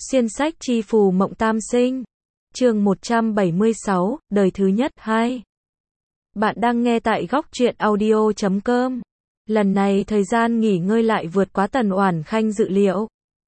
Xuyên sách chi phù mộng tam sinh. Chương 176, đời thứ nhất 2. Bạn đang nghe tại góc truyện audio.com. Lần này thời gian nghỉ ngơi lại vượt quá Tần Oản Khanh dự liệu.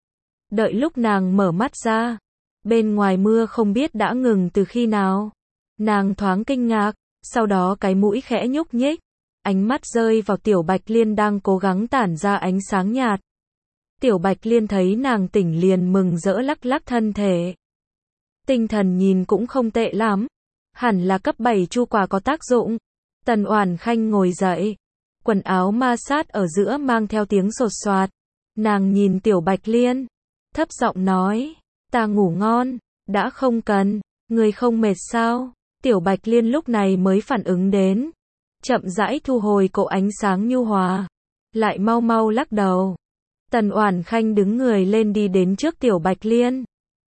Đợi lúc nàng mở mắt ra, bên ngoài mưa không biết đã ngừng từ khi nào. Nàng thoáng kinh ngạc, sau đó cái mũi khẽ nhúc nhích, ánh mắt rơi vào Tiểu Bạch Liên đang cố gắng tản ra ánh sáng nhạt. Tiểu Bạch Liên thấy nàng tỉnh liền mừng rỡ lắc lắc thân thể. Tinh thần nhìn cũng không tệ lắm, hẳn là cấp 7 chu quả có tác dụng. Tần Oản Khanh ngồi dậy, quần áo ma sát ở giữa mang theo tiếng sột soạt. Nàng nhìn Tiểu Bạch Liên, thấp giọng nói, ta ngủ ngon, đã không cần, người không mệt sao? Tiểu Bạch Liên lúc này mới phản ứng đến, chậm rãi thu hồi cỗ ánh sáng nhu hòa, lại mau mau lắc đầu. Tần Oản Khanh đứng người lên đi đến trước Tiểu Bạch Liên.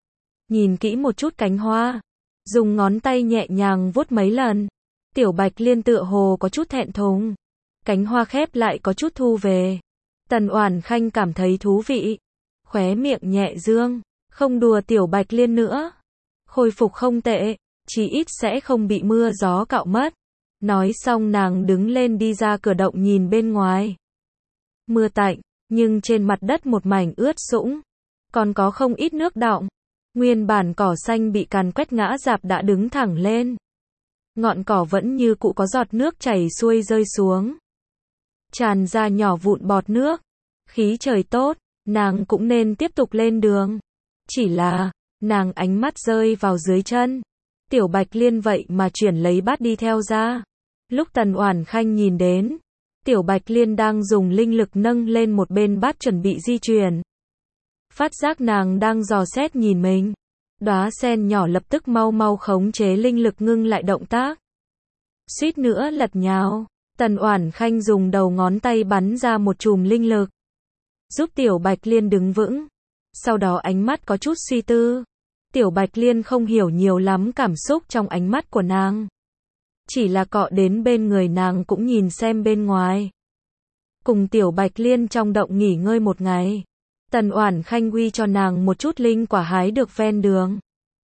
Nhìn kỹ một chút cánh hoa, dùng ngón tay nhẹ nhàng vuốt mấy lần. Tiểu Bạch Liên tựa hồ có chút thẹn thùng, cánh hoa khép lại có chút thu về. Tần Oản Khanh cảm thấy thú vị, khóe miệng nhẹ dương, không đùa Tiểu Bạch Liên nữa. Khôi phục không tệ, chí ít sẽ không bị mưa gió cạo mất. Nói xong nàng đứng lên đi ra cửa động nhìn bên ngoài. Mưa tạnh, nhưng trên mặt đất một mảnh ướt sũng, còn có không ít nước đọng. Nguyên bản cỏ xanh bị càn quét ngã rạp đã đứng thẳng lên. Ngọn cỏ vẫn như cũ có giọt nước chảy xuôi rơi xuống, tràn ra nhỏ vụn bọt nước. Khí trời tốt, nàng cũng nên tiếp tục lên đường. Chỉ là, nàng ánh mắt rơi vào dưới chân. Tiểu Bạch Liên vậy mà chuyển lấy bát đi theo ra. Lúc Tần Oản Khanh nhìn đến, Tiểu Bạch Liên đang dùng linh lực nâng lên một bên bát chuẩn bị di chuyển. Phát giác nàng đang dò xét nhìn mình, đóa sen nhỏ lập tức mau mau khống chế linh lực ngưng lại động tác. Suýt nữa lật nhào, Tần Oản Khanh dùng đầu ngón tay bắn ra một chùm linh lực, giúp Tiểu Bạch Liên đứng vững. Sau đó ánh mắt có chút suy tư. Tiểu Bạch Liên không hiểu nhiều lắm cảm xúc trong ánh mắt của nàng, chỉ là cọ đến bên người nàng cũng nhìn xem bên ngoài. Cùng Tiểu Bạch Liên trong động nghỉ ngơi một ngày, Tần Oản Khanh quy cho nàng một chút linh quả hái được ven đường.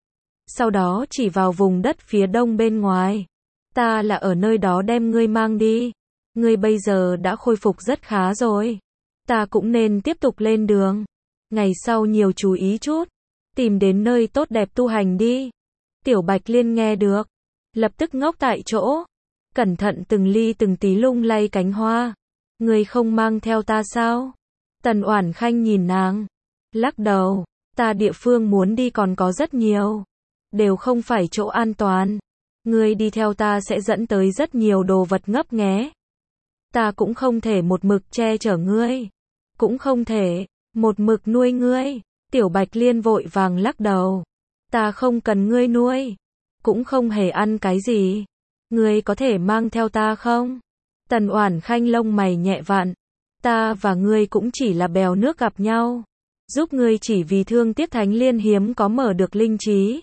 Sau đó chỉ vào vùng đất phía đông bên ngoài. Ta là ở nơi đó đem ngươi mang đi. Ngươi bây giờ đã khôi phục rất khá rồi. Ta cũng nên tiếp tục lên đường. Ngày sau nhiều chú ý chút. Tìm đến nơi tốt đẹp tu hành đi. Tiểu Bạch Liên nghe được, lập tức ngốc tại chỗ. Cẩn thận từng ly từng tí lung lay cánh hoa. Ngươi không mang theo ta sao? Tần Oản Khanh nhìn nàng, lắc đầu, ta địa phương muốn đi còn có rất nhiều, đều không phải chỗ an toàn. Ngươi đi theo ta sẽ dẫn tới rất nhiều đồ vật ngấp nghé. Ta cũng không thể một mực che chở ngươi, cũng không thể một mực nuôi ngươi. Tiểu Bạch Liên vội vàng lắc đầu, ta không cần ngươi nuôi, cũng không hề ăn cái gì. Ngươi có thể mang theo ta không? Tần Oản Khanh lông mày nhẹ vặn. Ta và ngươi cũng chỉ là bèo nước gặp nhau, giúp ngươi chỉ vì thương tiếc Thánh Liên hiếm có mở được linh trí,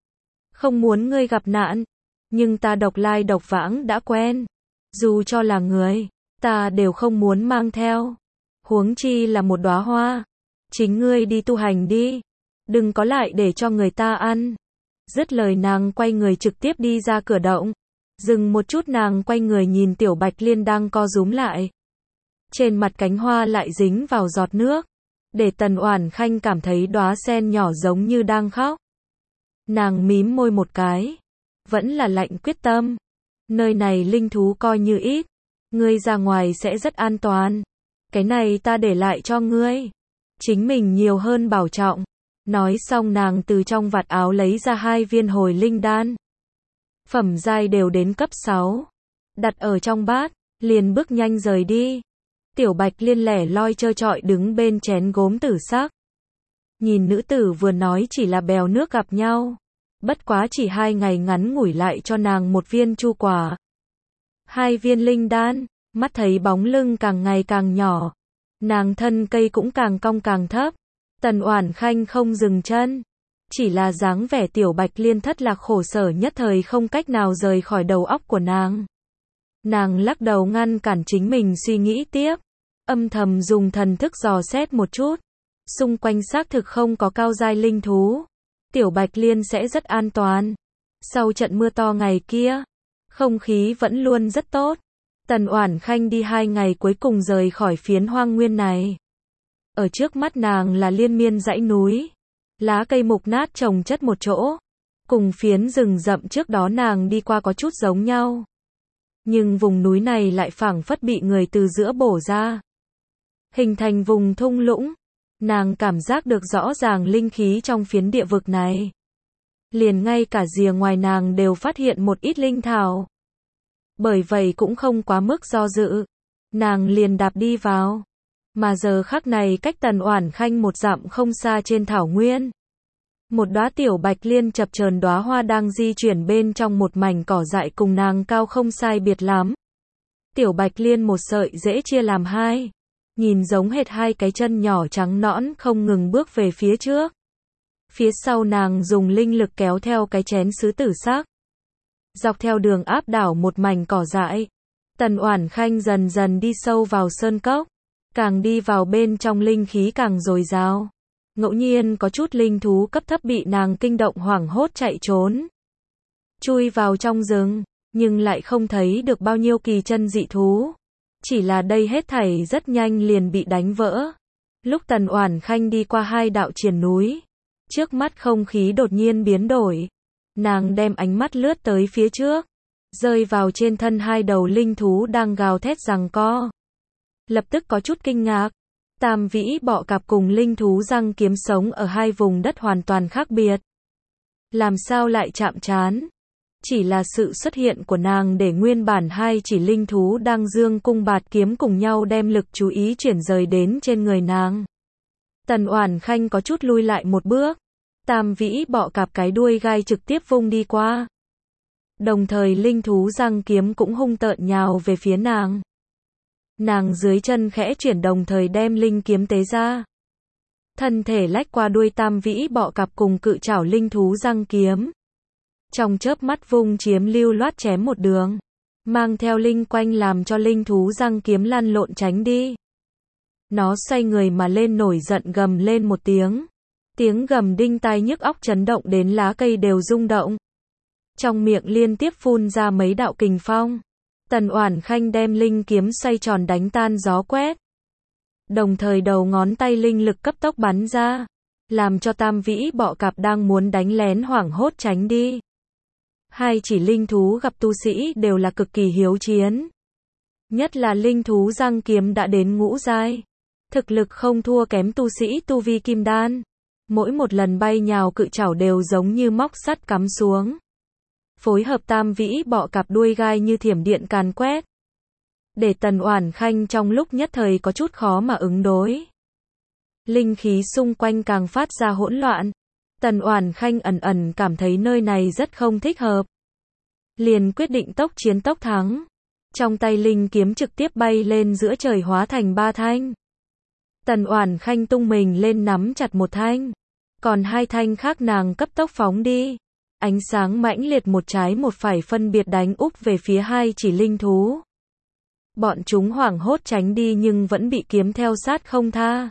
không muốn ngươi gặp nạn. Nhưng ta độc lai độc vãng đã quen, dù cho là người, ta đều không muốn mang theo, huống chi là một đóa hoa. Chính ngươi đi tu hành đi, đừng có lại để cho người ta ăn. Dứt lời nàng quay người trực tiếp đi ra cửa động. Dừng một chút nàng quay người nhìn Tiểu Bạch Liên đang co rúm lại. Trên mặt cánh hoa lại dính vào giọt nước, để Tần Oản Khanh cảm thấy đóa sen nhỏ giống như đang khóc. Nàng mím môi một cái, vẫn là lạnh quyết tâm. Nơi này linh thú coi như ít, ngươi ra ngoài sẽ rất an toàn. Cái này ta để lại cho ngươi, chính mình nhiều hơn bảo trọng. Nói xong nàng từ trong vạt áo lấy ra 2 viên hồi linh đan. Phẩm giai đều đến cấp 6, đặt ở trong bát, liền bước nhanh rời đi. Tiểu Bạch Liên lẻ loi trơ trọi đứng bên chén gốm tử sắc. Nhìn nữ tử vừa nói chỉ là bèo nước gặp nhau, bất quá chỉ 2 ngày ngắn ngủi lại cho nàng một viên chu quả, 2 viên linh đan. Mắt thấy bóng lưng càng ngày càng nhỏ, nàng thân cây cũng càng cong càng thấp. Tần Oản Khanh không dừng chân, chỉ là dáng vẻ Tiểu Bạch Liên thất lạc khổ sở nhất thời không cách nào rời khỏi đầu óc của nàng. Nàng lắc đầu ngăn cản chính mình suy nghĩ tiếp, âm thầm dùng thần thức dò xét một chút. Xung quanh xác thực không có cao giai linh thú. Tiểu Bạch Liên sẽ rất an toàn. Sau trận mưa to ngày kia, không khí vẫn luôn rất tốt. Tần Oản Khanh đi 2 ngày cuối cùng rời khỏi phiến hoang nguyên này. Ở trước mắt nàng là liên miên dãy núi, lá cây mục nát chồng chất một chỗ, cùng phiến rừng rậm trước đó nàng đi qua có chút giống nhau. Nhưng vùng núi này lại phảng phất bị người từ giữa bổ ra, hình thành vùng thung lũng. Nàng cảm giác được rõ ràng linh khí trong phiến địa vực này. Liền ngay cả rìa ngoài nàng đều phát hiện một ít linh thảo. Bởi vậy cũng không quá mức do dự, nàng liền đạp đi vào. Mà giờ khắc này cách Tần Oản Khanh 1 dặm không xa trên thảo nguyên, một đóa tiểu bạch liên chập chờn đóa hoa đang di chuyển bên trong một mảnh cỏ dại cùng nàng cao không sai biệt lắm. Tiểu bạch liên một sợi rễ chia làm 2, nhìn giống hệt 2 cái chân nhỏ trắng nõn không ngừng bước về phía trước. Phía sau nàng dùng linh lực kéo theo cái chén sứ tử sắc, dọc theo đường áp đảo một mảnh cỏ dại. Tần Oản Khanh dần dần đi sâu vào sơn cốc, càng đi vào bên trong linh khí càng dồi dào. Ngẫu nhiên có chút linh thú cấp thấp bị nàng kinh động hoảng hốt chạy trốn, chui vào trong rừng, nhưng lại không thấy được bao nhiêu kỳ chân dị thú. Chỉ là đây hết thảy rất nhanh liền bị đánh vỡ. Lúc Tần Oản Khanh đi qua 2 đạo triền núi, trước mắt không khí đột nhiên biến đổi. Nàng đem ánh mắt lướt tới phía trước, rơi vào trên thân 2 đầu linh thú đang gào thét giằng co. Lập tức có chút kinh ngạc. Tam vĩ bọ cạp cùng linh thú răng kiếm sống ở 2 vùng đất hoàn toàn khác biệt. Làm sao lại chạm trán? Chỉ là sự xuất hiện của nàng để nguyên bản 2 chỉ linh thú đang dương cung bạt kiếm cùng nhau đem lực chú ý chuyển rời đến trên người nàng. Tần Oản Khanh có chút lui lại một bước. Tam vĩ bọ cạp cái đuôi gai trực tiếp vung đi qua. Đồng thời linh thú răng kiếm cũng hung tợn nhào về phía nàng. Nàng dưới chân khẽ chuyển đồng thời đem linh kiếm tế ra. Thân thể lách qua đuôi tam vĩ bọ cạp cùng cự trảo linh thú răng kiếm. Trong chớp mắt vung chiếm lưu loát chém một đường, mang theo linh quanh làm cho linh thú răng kiếm lăn lộn tránh đi. Nó xoay người mà lên nổi giận gầm lên một tiếng. Tiếng gầm đinh tai nhức óc chấn động đến lá cây đều rung động. Trong miệng liên tiếp phun ra mấy đạo kình phong. Tần Oản Khanh đem linh kiếm xoay tròn đánh tan gió quét. Đồng thời đầu ngón tay linh lực cấp tốc bắn ra, làm cho tam vĩ bọ cạp đang muốn đánh lén hoảng hốt tránh đi. 2 chỉ linh thú gặp tu sĩ đều là cực kỳ hiếu chiến. Nhất là linh thú răng kiếm đã đến ngũ giai. Thực lực không thua kém tu sĩ tu vi kim đan. Mỗi một lần bay nhào cự trảo đều giống như móc sắt cắm xuống. Phối hợp tam vĩ bọ cạp đuôi gai như thiểm điện càn quét. Để Tần Oản Khanh trong lúc nhất thời có chút khó mà ứng đối. Linh khí xung quanh càng phát ra hỗn loạn. Tần Oản Khanh ẩn ẩn cảm thấy nơi này rất không thích hợp. Liền quyết định tốc chiến tốc thắng. Trong tay linh kiếm trực tiếp bay lên giữa trời hóa thành 3 thanh. Tần Oản Khanh tung mình lên nắm chặt một thanh. Còn 2 thanh khác nàng cấp tốc phóng đi. Ánh sáng mãnh liệt một trái một phải phân biệt đánh úp về phía 2 chỉ linh thú. Bọn chúng hoảng hốt tránh đi nhưng vẫn bị kiếm theo sát không tha.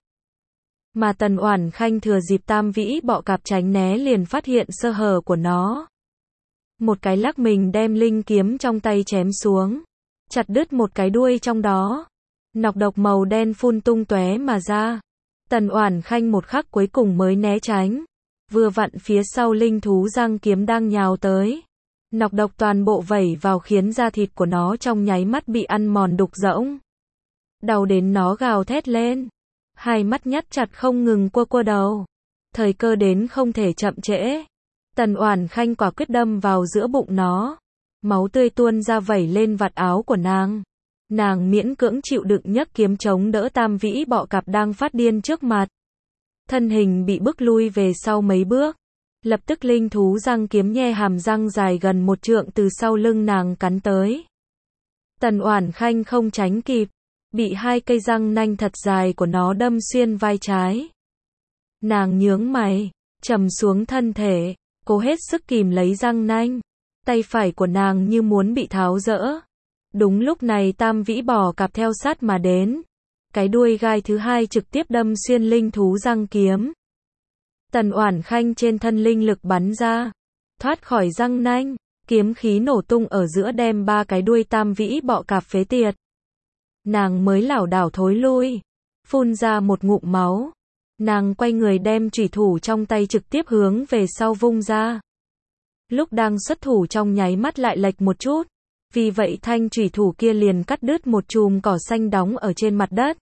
Mà Tần Oản Khanh thừa dịp tam vĩ bọ cạp tránh né liền phát hiện sơ hở của nó. Một cái lắc mình đem linh kiếm trong tay chém xuống, chặt đứt một cái đuôi trong đó. Nọc độc màu đen phun tung tóe mà ra. Tần Oản Khanh một khắc cuối cùng mới né tránh. Vừa vặn phía sau linh thú răng kiếm đang nhào tới. Nọc độc toàn bộ vẩy vào khiến da thịt của nó trong nháy mắt bị ăn mòn đục rỗng. Đau đến nó gào thét lên. 2 mắt nhắm chặt không ngừng cua đầu. Thời cơ đến không thể chậm trễ. Tần Oản Khanh quả quyết đâm vào giữa bụng nó. Máu tươi tuôn ra vẩy lên vạt áo của nàng. Nàng miễn cưỡng chịu đựng nhấc kiếm chống đỡ tam vĩ bọ cạp đang phát điên trước mặt. Thân hình bị bức lui về sau mấy bước. Lập tức linh thú răng kiếm nhe hàm răng dài gần 1 trượng từ sau lưng nàng cắn tới. Tần Oản Khanh không tránh kịp, bị 2 cây răng nanh thật dài của nó đâm xuyên vai trái. Nàng nhướng mày, trầm xuống thân thể, cố hết sức kìm lấy răng nanh. Tay phải của nàng như muốn bị tháo rỡ. Đúng lúc này tam vĩ bò cạp theo sát mà đến. cái đuôi gai thứ hai trực tiếp đâm xuyên linh thú răng kiếm. Tần Oản Khanh trên thân linh lực bắn ra, thoát khỏi răng nanh, kiếm khí nổ tung ở giữa đem ba cái đuôi tam vĩ bọ cạp phế tiệt. Nàng mới lảo đảo thối lui, phun ra một ngụm máu. Nàng quay người đem chủy thủ trong tay trực tiếp hướng về sau vung ra. Lúc đang xuất thủ trong nháy mắt lại lệch một chút, vì vậy thanh chủy thủ kia liền cắt đứt một chùm cỏ xanh đóng ở trên mặt đất.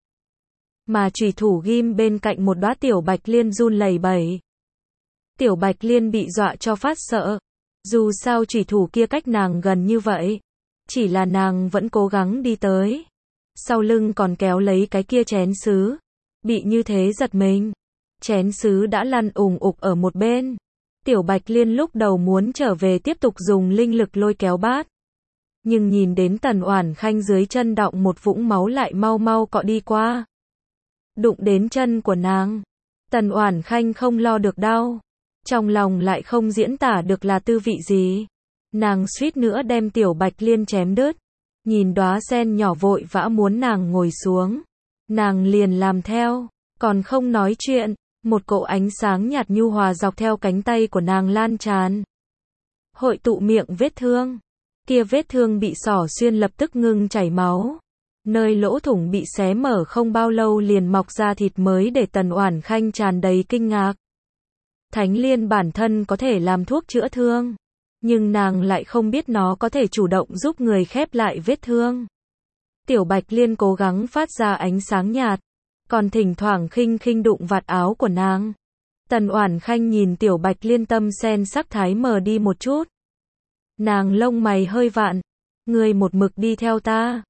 Mà chủy thủ ghim bên cạnh một đóa tiểu bạch liên run lẩy bẩy. Tiểu bạch liên bị dọa cho phát sợ. Dù sao chủy thủ kia cách nàng gần như vậy, chỉ là nàng vẫn cố gắng đi tới. Sau lưng còn kéo lấy cái kia chén sứ. Bị như thế giật mình. Chén sứ đã lăn ùng ục ở một bên. Tiểu bạch liên lúc đầu muốn trở về tiếp tục dùng linh lực lôi kéo bát. Nhưng nhìn đến Tần Oản Khanh dưới chân đọng một vũng máu lại mau mau cọ đi qua. Đụng đến chân của nàng. Tần Oản Khanh không lo được đau. Trong lòng lại không diễn tả được là tư vị gì. Nàng suýt nữa đem tiểu bạch liên chém đứt. Nhìn đóa sen nhỏ vội vã muốn nàng ngồi xuống. Nàng liền làm theo, còn không nói chuyện. Một cỗ ánh sáng nhạt nhu hòa dọc theo cánh tay của nàng lan tràn. Hội tụ miệng vết thương. Kia vết thương bị xỏ xuyên lập tức ngừng chảy máu. Nơi lỗ thủng bị xé mở không bao lâu liền mọc ra thịt mới để Tần Oản Khanh tràn đầy kinh ngạc. Thánh liên bản thân có thể làm thuốc chữa thương, nhưng nàng lại không biết nó có thể chủ động giúp người khép lại vết thương. Tiểu bạch liên cố gắng phát ra ánh sáng nhạt, còn thỉnh thoảng khinh khinh đụng vạt áo của nàng. Tần Oản Khanh nhìn tiểu bạch liên tâm sen sắc thái mờ đi một chút. Nàng lông mày hơi vặn, ngươi một mực đi theo ta.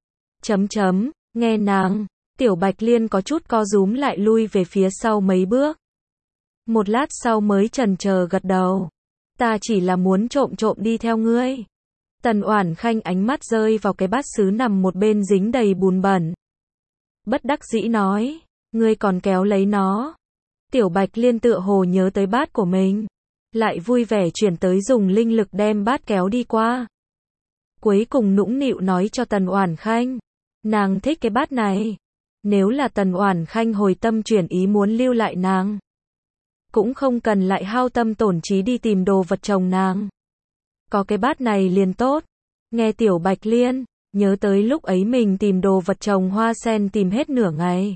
Nghe nàng, tiểu bạch liên có chút co rúm lại lui về phía sau mấy bước. Một lát sau mới chần chờ gật đầu. Ta chỉ là muốn trộm trộm đi theo ngươi. Tần Oản Khanh ánh mắt rơi vào cái bát sứ nằm một bên dính đầy bùn bẩn. Bất đắc dĩ nói, ngươi còn kéo lấy nó. Tiểu bạch liên tựa hồ nhớ tới bát của mình, lại vui vẻ chuyển tới dùng linh lực đem bát kéo đi qua. Cuối cùng nũng nịu nói cho Tần Oản Khanh, nàng thích cái bát này. Nếu là Tần Oản Khanh hồi tâm chuyển ý muốn lưu lại nàng, cũng không cần lại hao tâm tổn trí đi tìm đồ vật chồng nàng. Có cái bát này liền tốt. Nghe tiểu bạch liên, nhớ tới lúc ấy mình tìm đồ vật trồng hoa sen tìm hết nửa ngày.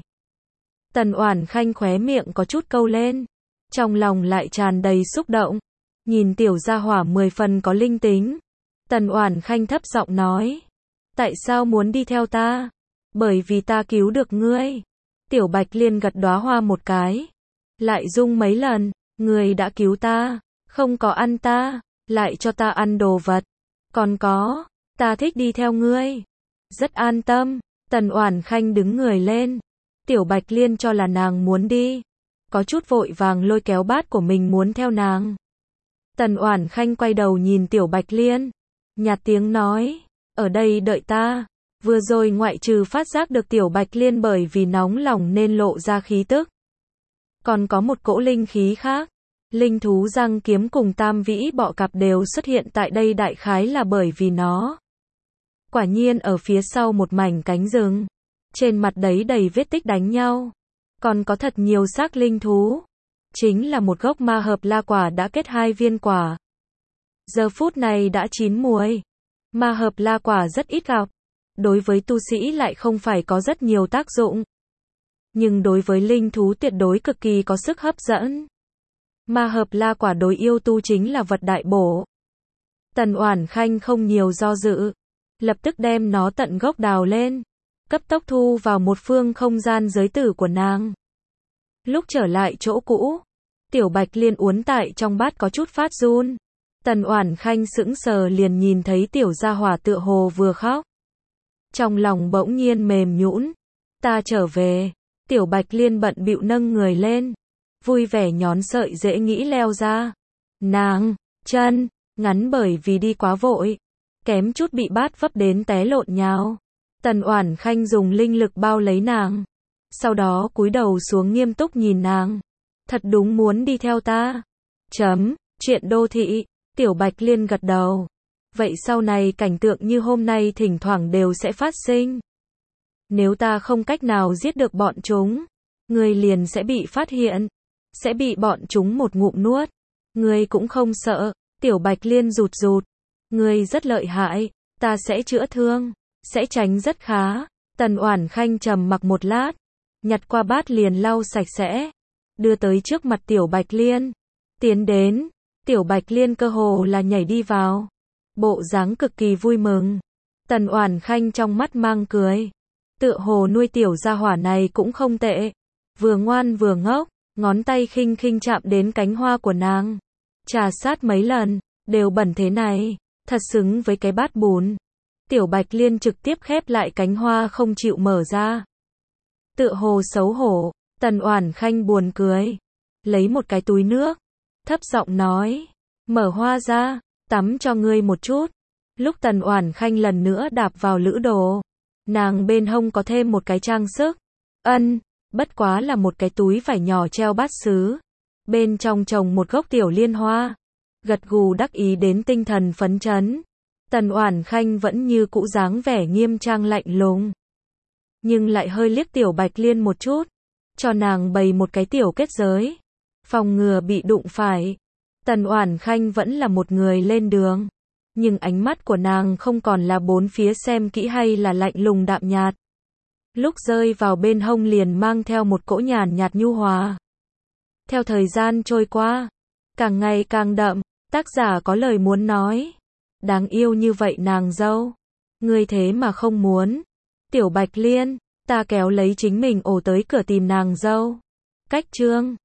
Tần Oản Khanh khóe miệng có chút câu lên, trong lòng lại tràn đầy xúc động. Nhìn tiểu gia hỏa 10 phần có linh tính. Tần Oản Khanh thấp giọng nói, tại sao muốn đi theo ta? Bởi vì ta cứu được ngươi. Tiểu bạch liên gật đóa hoa một cái, lại rung mấy lần, ngươi đã cứu ta, không có ăn ta, lại cho ta ăn đồ vật. Còn có, ta thích đi theo ngươi. Rất an tâm. Tần Oản Khanh đứng người lên. Tiểu bạch liên cho là nàng muốn đi, có chút vội vàng lôi kéo bát của mình muốn theo nàng. Tần Oản Khanh quay đầu nhìn tiểu bạch liên, nhạt tiếng nói, ở đây đợi ta. Vừa rồi ngoại trừ phát giác được tiểu bạch liên bởi vì nóng lòng nên lộ ra khí tức, còn có một cỗ linh khí khác. Linh thú răng kiếm cùng tam vĩ bọ cạp đều xuất hiện tại đây đại khái là bởi vì nó. Quả nhiên ở phía sau một mảnh cánh rừng, trên mặt đấy đầy vết tích đánh nhau, còn có thật nhiều xác linh thú. Chính là một gốc ma hợp la quả đã kết 2 viên quả. Giờ phút này đã chín muồi. Ma hợp la quả rất ít gặp, đối với tu sĩ lại không phải có rất nhiều tác dụng, nhưng đối với linh thú tuyệt đối cực kỳ có sức hấp dẫn. Ma hợp la quả đối yêu tu chính là vật đại bổ. Tần Oản Khanh không nhiều do dự, lập tức đem nó tận gốc đào lên, cấp tốc thu vào một phương không gian giới tử của nàng. Lúc trở lại chỗ cũ, tiểu bạch liên uốn tại trong bát có chút phát run. Tần Oản Khanh sững sờ liền nhìn thấy tiểu gia hỏa tựa hồ vừa khóc. Trong lòng bỗng nhiên mềm nhũn. Ta trở về. Tiểu bạch liên bận bịu nâng người lên, vui vẻ nhón sợi dễ nghĩ leo ra. Nàng, chân, ngắn bởi vì đi quá vội, kém chút bị bát vấp đến té lộn nhào. Tần Oản Khanh dùng linh lực bao lấy nàng, sau đó cúi đầu xuống nghiêm túc nhìn nàng. Thật đúng muốn đi theo ta. Chuyện đô thị. Tiểu bạch liên gật đầu. Vậy sau này cảnh tượng như hôm nay thỉnh thoảng đều sẽ phát sinh. Nếu ta không cách nào giết được bọn chúng, ngươi liền sẽ bị phát hiện, sẽ bị bọn chúng một ngụm nuốt. Ngươi cũng không sợ, Tiểu Bạch Liên rụt rụt. Ngươi rất lợi hại, ta sẽ chữa thương, sẽ tránh rất khá. Tần Oản Khanh trầm mặc một lát, nhặt qua bát liền lau sạch sẽ, đưa tới trước mặt Tiểu Bạch Liên. Tiến đến, Tiểu Bạch Liên cơ hồ là nhảy đi vào, bộ dáng cực kỳ vui mừng. Tần Oản Khanh trong mắt mang cười, tựa hồ nuôi tiểu gia hỏa này cũng không tệ, vừa ngoan vừa ngốc, ngón tay khinh khinh chạm đến cánh hoa của nàng, trà sát mấy lần, đều bẩn thế này, thật xứng với cái bát bùn. Tiểu Bạch Liên trực tiếp khép lại cánh hoa không chịu mở ra. Tựa hồ xấu hổ, Tần Oản Khanh buồn cười, lấy một cái túi nước, thấp giọng nói, mở hoa ra, tắm cho ngươi một chút. Lúc Tần Oản Khanh lần nữa đạp vào lữ đồ, nàng bên hông có thêm một cái trang sức. Bất quá là một cái túi vải nhỏ treo bát sứ, bên trong trồng một gốc tiểu liên hoa. Gật gù đắc ý đến tinh thần phấn chấn. Tần Oản Khanh vẫn như cũ dáng vẻ nghiêm trang lạnh lùng, nhưng lại hơi liếc Tiểu Bạch Liên một chút, cho nàng bày một cái tiểu kết giới, phòng ngừa bị đụng phải. Tần Oản Khanh vẫn là một người lên đường, nhưng ánh mắt của nàng không còn là bốn phía xem kỹ hay là lạnh lùng đạm nhạt. Lúc rơi vào bên hông liền mang theo một cỗ nhàn nhạt nhu hòa. Theo thời gian trôi qua, càng ngày càng đậm, tác giả có lời muốn nói. Đáng yêu như vậy nàng dâu, ngươi thế mà không muốn. Tiểu Bạch Liên, ta kéo lấy chính mình ổ tới cửa tìm nàng dâu. Cách chương